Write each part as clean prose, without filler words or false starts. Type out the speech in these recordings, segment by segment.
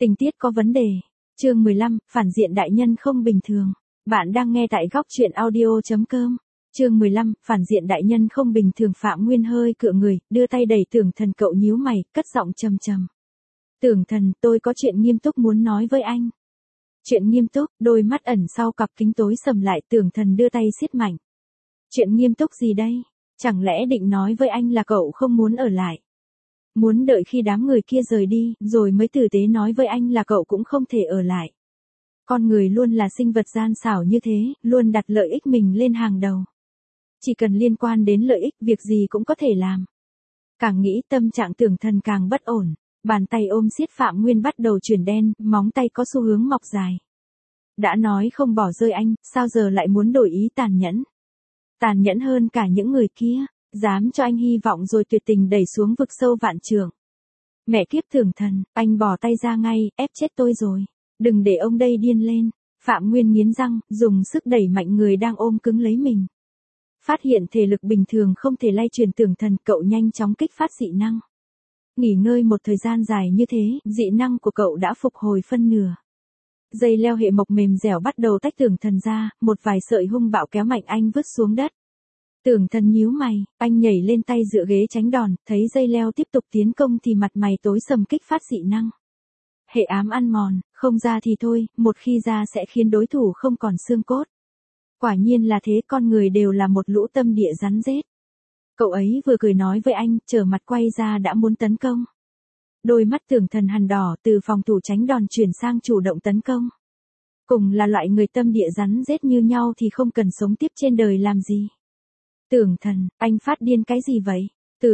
Tình tiết có vấn đề. Chương 15, phản diện đại nhân không bình thường. Bạn đang nghe tại góc truyện audio.com. Chương 15, phản diện đại nhân không bình thường. Phạm Nguyên hơi cựa người, đưa tay đẩy Tưởng Thần. Cậu nhíu mày, cất giọng trầm trầm. Tưởng Thần, tôi có chuyện nghiêm túc muốn nói với anh. Chuyện nghiêm túc, đôi mắt ẩn sau cặp kính tối sầm lại. Tưởng Thần đưa tay siết mạnh. Chuyện nghiêm túc gì đây? Chẳng lẽ định nói với anh là cậu không muốn ở lại? Muốn đợi khi đám người kia rời đi, rồi mới tử tế nói với anh là cậu cũng không thể ở lại. Con người luôn là sinh vật gian xảo như thế, luôn đặt lợi ích mình lên hàng đầu. Chỉ cần liên quan đến lợi ích, việc gì cũng có thể làm. Càng nghĩ tâm trạng Tưởng Thần càng bất ổn, bàn tay ôm siết Phạm Nguyên bắt đầu chuyển đen, móng tay có xu hướng mọc dài. Đã nói không bỏ rơi anh, sao giờ lại muốn đổi ý tàn nhẫn? Tàn nhẫn hơn cả những người kia, dám cho anh hy vọng rồi tuyệt tình đẩy xuống vực sâu vạn trượng. Mẹ kiếp Tưởng Thần, anh bỏ tay ra ngay, ép chết tôi rồi. Đừng để ông đây điên lên. Phạm Nguyên nghiến răng, dùng sức đẩy mạnh người đang ôm cứng lấy mình. Phát hiện thể lực bình thường không thể lay truyền Tưởng Thần, cậu nhanh chóng kích phát dị năng. Nghỉ ngơi một thời gian dài như thế, dị năng của cậu đã phục hồi phân nửa. Dây leo hệ mộc mềm dẻo bắt đầu tách Tưởng Thần ra, một vài sợi hung bạo kéo mạnh anh vứt xuống đất. Tưởng Thần nhíu mày, anh nhảy lên tay dựa ghế tránh đòn, thấy dây leo tiếp tục tiến công thì mặt mày tối sầm kích phát dị năng. Hệ ám ăn mòn, không ra thì thôi, một khi ra sẽ khiến đối thủ không còn xương cốt. Quả nhiên là thế, con người đều là một lũ tâm địa rắn rết. Cậu ấy vừa cười nói với anh, trở mặt quay ra đã muốn tấn công. Đôi mắt Tưởng Thần hằn đỏ, từ phòng thủ tránh đòn chuyển sang chủ động tấn công. Cùng là loại người tâm địa rắn rết như nhau thì không cần sống tiếp trên đời làm gì. Tưởng Thần, anh phát điên cái gì vậy?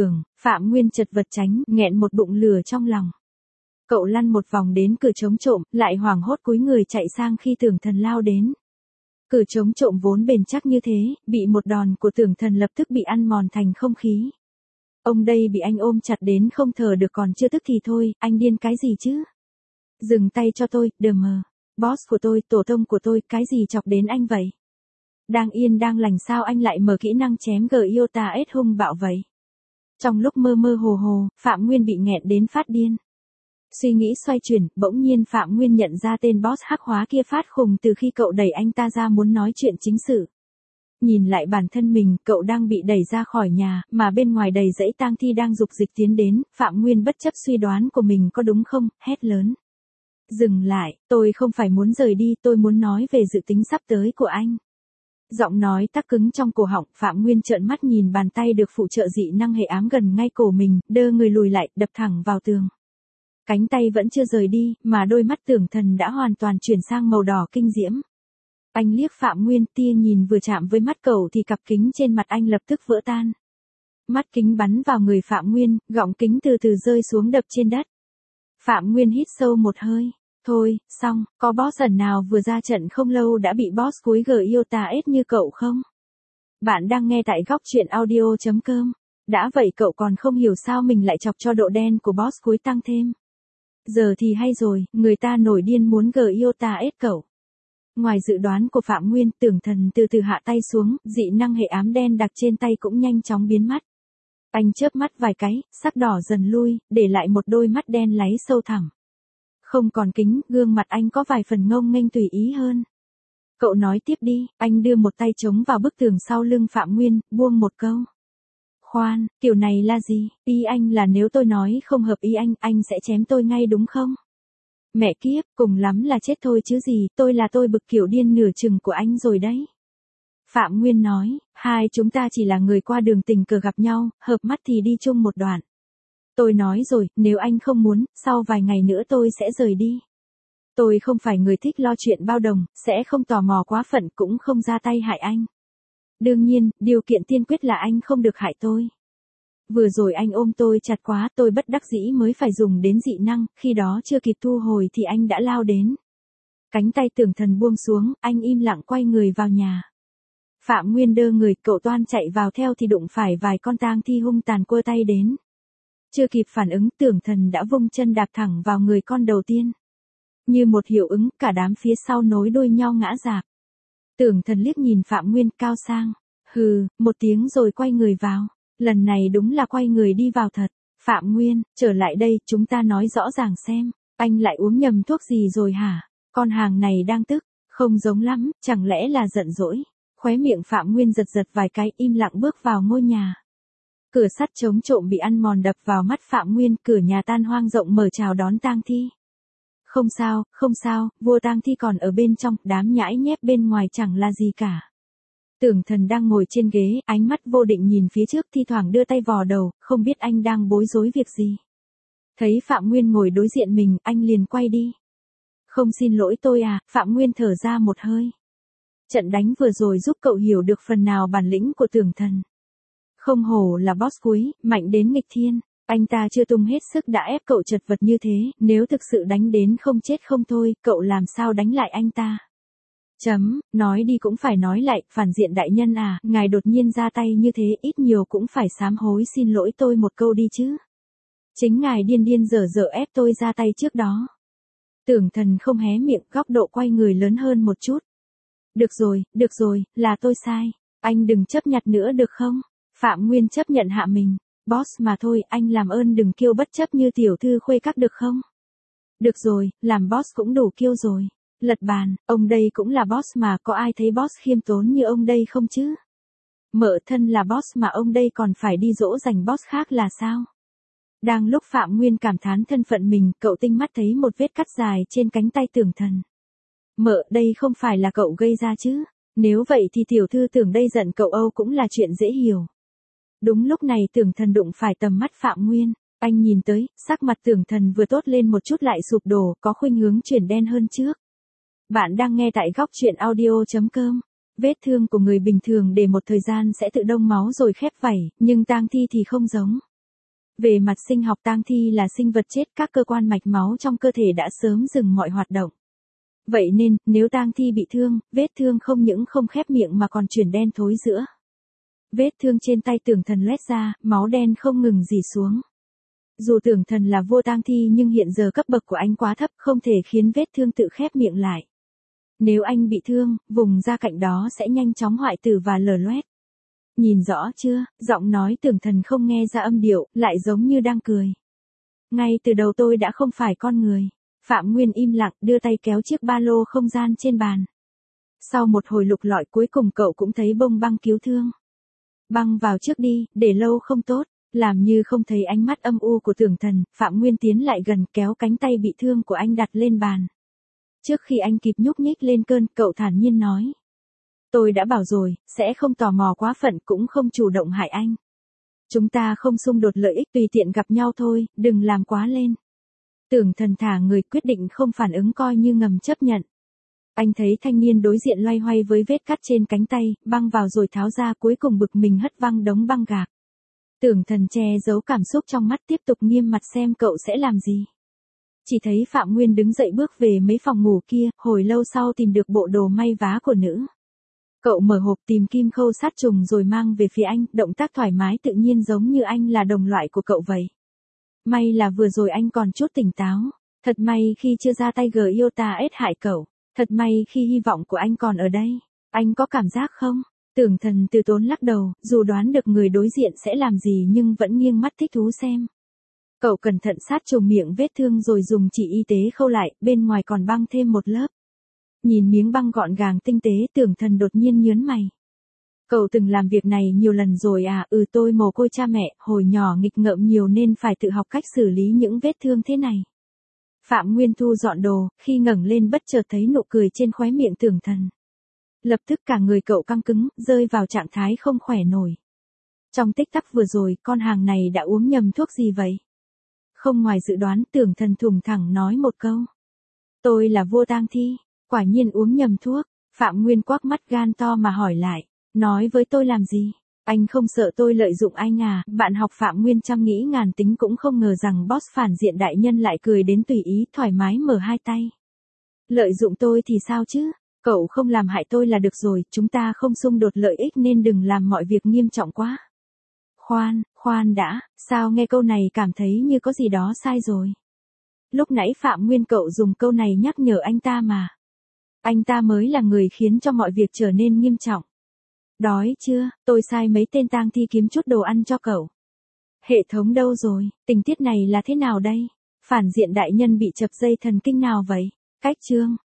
Phạm Nguyên chật vật tránh, nghẹn một bụng lửa trong lòng. Cậu lăn một vòng đến cửa chống trộm, lại hoảng hốt cúi người chạy sang khi Tưởng Thần lao đến. Cửa chống trộm vốn bền chắc như thế, bị một đòn của Tưởng Thần lập tức bị ăn mòn thành không khí. Ông đây bị anh ôm chặt đến không thở được, còn chưa tức thì thôi, anh điên cái gì chứ? Dừng tay cho tôi, đờ mờ. Boss của tôi, tổ tông của tôi, cái gì chọc đến anh vậy? Đang yên đang lành sao anh lại mở kỹ năng chém Giota S hung bạo vậy? Trong lúc mơ mơ hồ hồ, Phạm Nguyên bị nghẹn đến phát điên. Suy nghĩ xoay chuyển, bỗng nhiên Phạm Nguyên nhận ra tên boss hắc hóa kia phát khùng từ khi cậu đẩy anh ta ra muốn nói chuyện chính sự. Nhìn lại bản thân mình, cậu đang bị đẩy ra khỏi nhà, mà bên ngoài đầy dãy tang thi đang dục dịch tiến đến. Phạm Nguyên bất chấp suy đoán của mình có đúng không, hét lớn. Dừng lại, tôi không phải muốn rời đi, tôi muốn nói về dự tính sắp tới của anh. Giọng nói tắc cứng trong cổ họng, Phạm Nguyên trợn mắt nhìn bàn tay được phụ trợ dị năng hệ ám gần ngay cổ mình, đơ người lùi lại, đập thẳng vào tường. Cánh tay vẫn chưa rời đi, mà đôi mắt Tưởng Thần đã hoàn toàn chuyển sang màu đỏ kinh diễm. Anh liếc Phạm Nguyên, tia nhìn vừa chạm với mắt cậu thì cặp kính trên mặt anh lập tức vỡ tan. Mắt kính bắn vào người Phạm Nguyên, gọng kính từ từ rơi xuống đập trên đất. Phạm Nguyên hít sâu một hơi. Thôi, xong, có boss ẩn nào vừa ra trận không lâu đã bị boss cuối Giota S như cậu không? Bạn đang nghe tại góc truyện audio.com. Đã vậy cậu còn không hiểu sao mình lại chọc cho độ đen của boss cuối tăng thêm. Giờ thì hay rồi, người ta nổi điên muốn Giota S cậu. Ngoài dự đoán của Phạm Nguyên, Tưởng Thần từ từ hạ tay xuống, dị năng hệ ám đen đặc trên tay cũng nhanh chóng biến mất. Anh chớp mắt vài cái, sắc đỏ dần lui, để lại một đôi mắt đen láy sâu thẳm. Không còn kính, gương mặt anh có vài phần ngông nghênh tùy ý hơn. Cậu nói tiếp đi, anh đưa một tay chống vào bức tường sau lưng Phạm Nguyên, buông một câu. Khoan, kiểu này là gì? Ý anh là nếu tôi nói không hợp ý anh sẽ chém tôi ngay đúng không? Mẹ kiếp, cùng lắm là chết thôi chứ gì, tôi bực kiểu điên nửa chừng của anh rồi đấy. Phạm Nguyên nói, hai chúng ta chỉ là người qua đường tình cờ gặp nhau, hợp mắt thì đi chung một đoạn. Tôi nói rồi, nếu anh không muốn, sau vài ngày nữa tôi sẽ rời đi. Tôi không phải người thích lo chuyện bao đồng, sẽ không tò mò quá phận cũng không ra tay hại anh. Đương nhiên, điều kiện tiên quyết là anh không được hại tôi. Vừa rồi anh ôm tôi chặt quá, tôi bất đắc dĩ mới phải dùng đến dị năng, khi đó chưa kịp thu hồi thì anh đã lao đến. Cánh tay Tưởng Thần buông xuống, anh im lặng quay người vào nhà. Phạm Nguyên đơ người, cậu toan chạy vào theo thì đụng phải vài con tang thi hung tàn quơ tay đến. Chưa kịp phản ứng, Tưởng Thần đã vung chân đạp thẳng vào người con đầu tiên. Như một hiệu ứng, cả đám phía sau nối đuôi nhau ngã rạp. Tưởng Thần liếc nhìn Phạm Nguyên cao sang. Hừ, một tiếng rồi quay người vào. Lần này đúng là quay người đi vào thật. Phạm Nguyên, trở lại đây, chúng ta nói rõ ràng xem. Anh lại uống nhầm thuốc gì rồi hả? Con hàng này đang tức, không giống lắm, chẳng lẽ là giận dỗi. Khóe miệng Phạm Nguyên giật giật vài cái, im lặng bước vào ngôi nhà. Cửa sắt chống trộm bị ăn mòn đập vào mắt Phạm Nguyên, cửa nhà tan hoang rộng mở chào đón tang thi. Không sao, vua tang thi còn ở bên trong, đám nhãi nhép bên ngoài chẳng là gì cả. Tưởng Thần đang ngồi trên ghế, ánh mắt vô định nhìn phía trước, thi thoảng đưa tay vò đầu, không biết anh đang bối rối việc gì. Thấy Phạm Nguyên ngồi đối diện mình, anh liền quay đi. Không, xin lỗi tôi à, Phạm Nguyên thở ra một hơi. Trận đánh vừa rồi giúp cậu hiểu được phần nào bản lĩnh của Tưởng Thần. Không hổ là boss cuối, mạnh đến nghịch thiên. Anh ta chưa tung hết sức đã ép cậu chật vật như thế, nếu thực sự đánh đến không chết không thôi, cậu làm sao đánh lại anh ta? Nói đi cũng phải nói lại, phản diện đại nhân à, ngài đột nhiên ra tay như thế, ít nhiều cũng phải sám hối xin lỗi tôi một câu đi chứ. Chính ngài điên điên dở dở ép tôi ra tay trước đó. Tưởng Thần không hé miệng, góc độ quay người lớn hơn một chút. Được rồi, là tôi sai. Anh đừng chấp nhặt nữa được không? Phạm Nguyên chấp nhận hạ mình. Boss mà thôi, anh làm ơn đừng kiêu bất chấp như tiểu thư khuê các được không? Được rồi, làm boss cũng đủ kiêu rồi. Lật bàn, ông đây cũng là boss mà, có ai thấy boss khiêm tốn như ông đây không chứ? Mợ thân là boss mà ông đây còn phải đi dỗ dành boss khác là sao? Đang lúc Phạm Nguyên cảm thán thân phận mình, cậu tinh mắt thấy một vết cắt dài trên cánh tay Tưởng Thần. Mợ, đây không phải là cậu gây ra chứ? Nếu vậy thì tiểu thư Tưởng đây giận cậu Âu cũng là chuyện dễ hiểu. Đúng lúc này Tưởng Thần đụng phải tầm mắt Phạm Nguyên. Anh nhìn tới, sắc mặt Tưởng Thần vừa tốt lên một chút lại sụp đổ, có khuynh hướng chuyển đen hơn trước. Bạn đang nghe tại góc truyện audio.com. Vết thương của người bình thường để một thời gian sẽ tự đông máu rồi khép vảy, nhưng tang thi thì không giống. Về mặt sinh học, tang thi là sinh vật chết, các cơ quan mạch máu trong cơ thể đã sớm dừng mọi hoạt động. Vậy nên, nếu tang thi bị thương, vết thương không những không khép miệng mà còn chuyển đen thối rữa. Vết thương trên tay Tưởng Thần loét ra, máu đen không ngừng rỉ xuống. Dù Tưởng Thần là vua tang thi nhưng hiện giờ cấp bậc của anh quá thấp, không thể khiến vết thương tự khép miệng lại. Nếu anh bị thương, vùng da cạnh đó sẽ nhanh chóng hoại tử và lở loét. Nhìn rõ chưa, giọng nói Tưởng Thần không nghe ra âm điệu, lại giống như đang cười. Ngay từ đầu tôi đã không phải con người. Phạm Nguyên im lặng, đưa tay kéo chiếc ba lô không gian trên bàn. Sau một hồi lục lọi cuối cùng cậu cũng thấy bông băng cứu thương. Băng vào trước đi, để lâu không tốt. Làm như không thấy ánh mắt âm u của Tưởng Thần, Phạm Nguyên tiến lại gần kéo cánh tay bị thương của anh đặt lên bàn. Trước khi anh kịp nhúc nhích lên cơn, cậu thản nhiên nói. Tôi đã bảo rồi, sẽ không tò mò quá phận cũng không chủ động hại anh. Chúng ta không xung đột lợi ích, tùy tiện gặp nhau thôi, đừng làm quá lên. Tưởng Thần thả người, quyết định không phản ứng coi như ngầm chấp nhận. Anh thấy thanh niên đối diện loay hoay với vết cắt trên cánh tay, băng vào rồi tháo ra, cuối cùng bực mình hất văng đống băng gạc. Tưởng Thần che giấu cảm xúc trong mắt, tiếp tục nghiêm mặt xem cậu sẽ làm gì. Chỉ thấy Phạm Nguyên đứng dậy bước về mấy phòng ngủ kia, hồi lâu sau tìm được bộ đồ may vá của nữ. Cậu mở hộp tìm kim khâu sát trùng rồi mang về phía anh, động tác thoải mái tự nhiên giống như anh là đồng loại của cậu vậy. May là vừa rồi anh còn chút tỉnh táo. Thật may khi chưa ra tay Iota ết hại cậu. Thật may khi hy vọng của anh còn ở đây. Anh có cảm giác không? Tưởng Thần từ tốn lắc đầu, dù đoán được người đối diện sẽ làm gì nhưng vẫn nghiêng mắt thích thú xem. Cậu cẩn thận sát trùng miệng vết thương rồi dùng chỉ y tế khâu lại, bên ngoài còn băng thêm một lớp. Nhìn miếng băng gọn gàng tinh tế, Tưởng Thần đột nhiên nhớn mày. Cậu từng làm việc này nhiều lần rồi à? Tôi mồ côi cha mẹ, hồi nhỏ nghịch ngợm nhiều nên phải tự học cách xử lý những vết thương thế này. Phạm Nguyên thu dọn đồ, khi ngẩng lên bất chợt thấy nụ cười trên khóe miệng Tưởng Thần. Lập tức cả người cậu căng cứng, rơi vào trạng thái không khỏe nổi. Trong tích tắc vừa rồi, con hàng này đã uống nhầm thuốc gì vậy? Không ngoài dự đoán, Tưởng Thần thùng thẳng nói một câu. Tôi là vua tang thi, quả nhiên uống nhầm thuốc. Phạm Nguyên quắc mắt gan to mà hỏi lại. Nói với tôi làm gì? Anh không sợ tôi lợi dụng anh à? Bạn học Phạm Nguyên trăm nghĩ ngàn tính cũng không ngờ rằng boss phản diện đại nhân lại cười đến tùy ý, thoải mái mở hai tay. Lợi dụng tôi thì sao chứ? Cậu không làm hại tôi là được rồi, chúng ta không xung đột lợi ích nên đừng làm mọi việc nghiêm trọng quá. Khoan đã, sao nghe câu này cảm thấy như có gì đó sai rồi. Lúc nãy Phạm Nguyên cậu dùng câu này nhắc nhở anh ta mà. Anh ta mới là người khiến cho mọi việc trở nên nghiêm trọng. Đói chưa, tôi sai mấy tên tang thi kiếm chút đồ ăn cho cậu. Hệ thống đâu rồi, tình tiết này là thế nào đây? Phản diện đại nhân bị chập dây thần kinh nào vậy? Cách chương.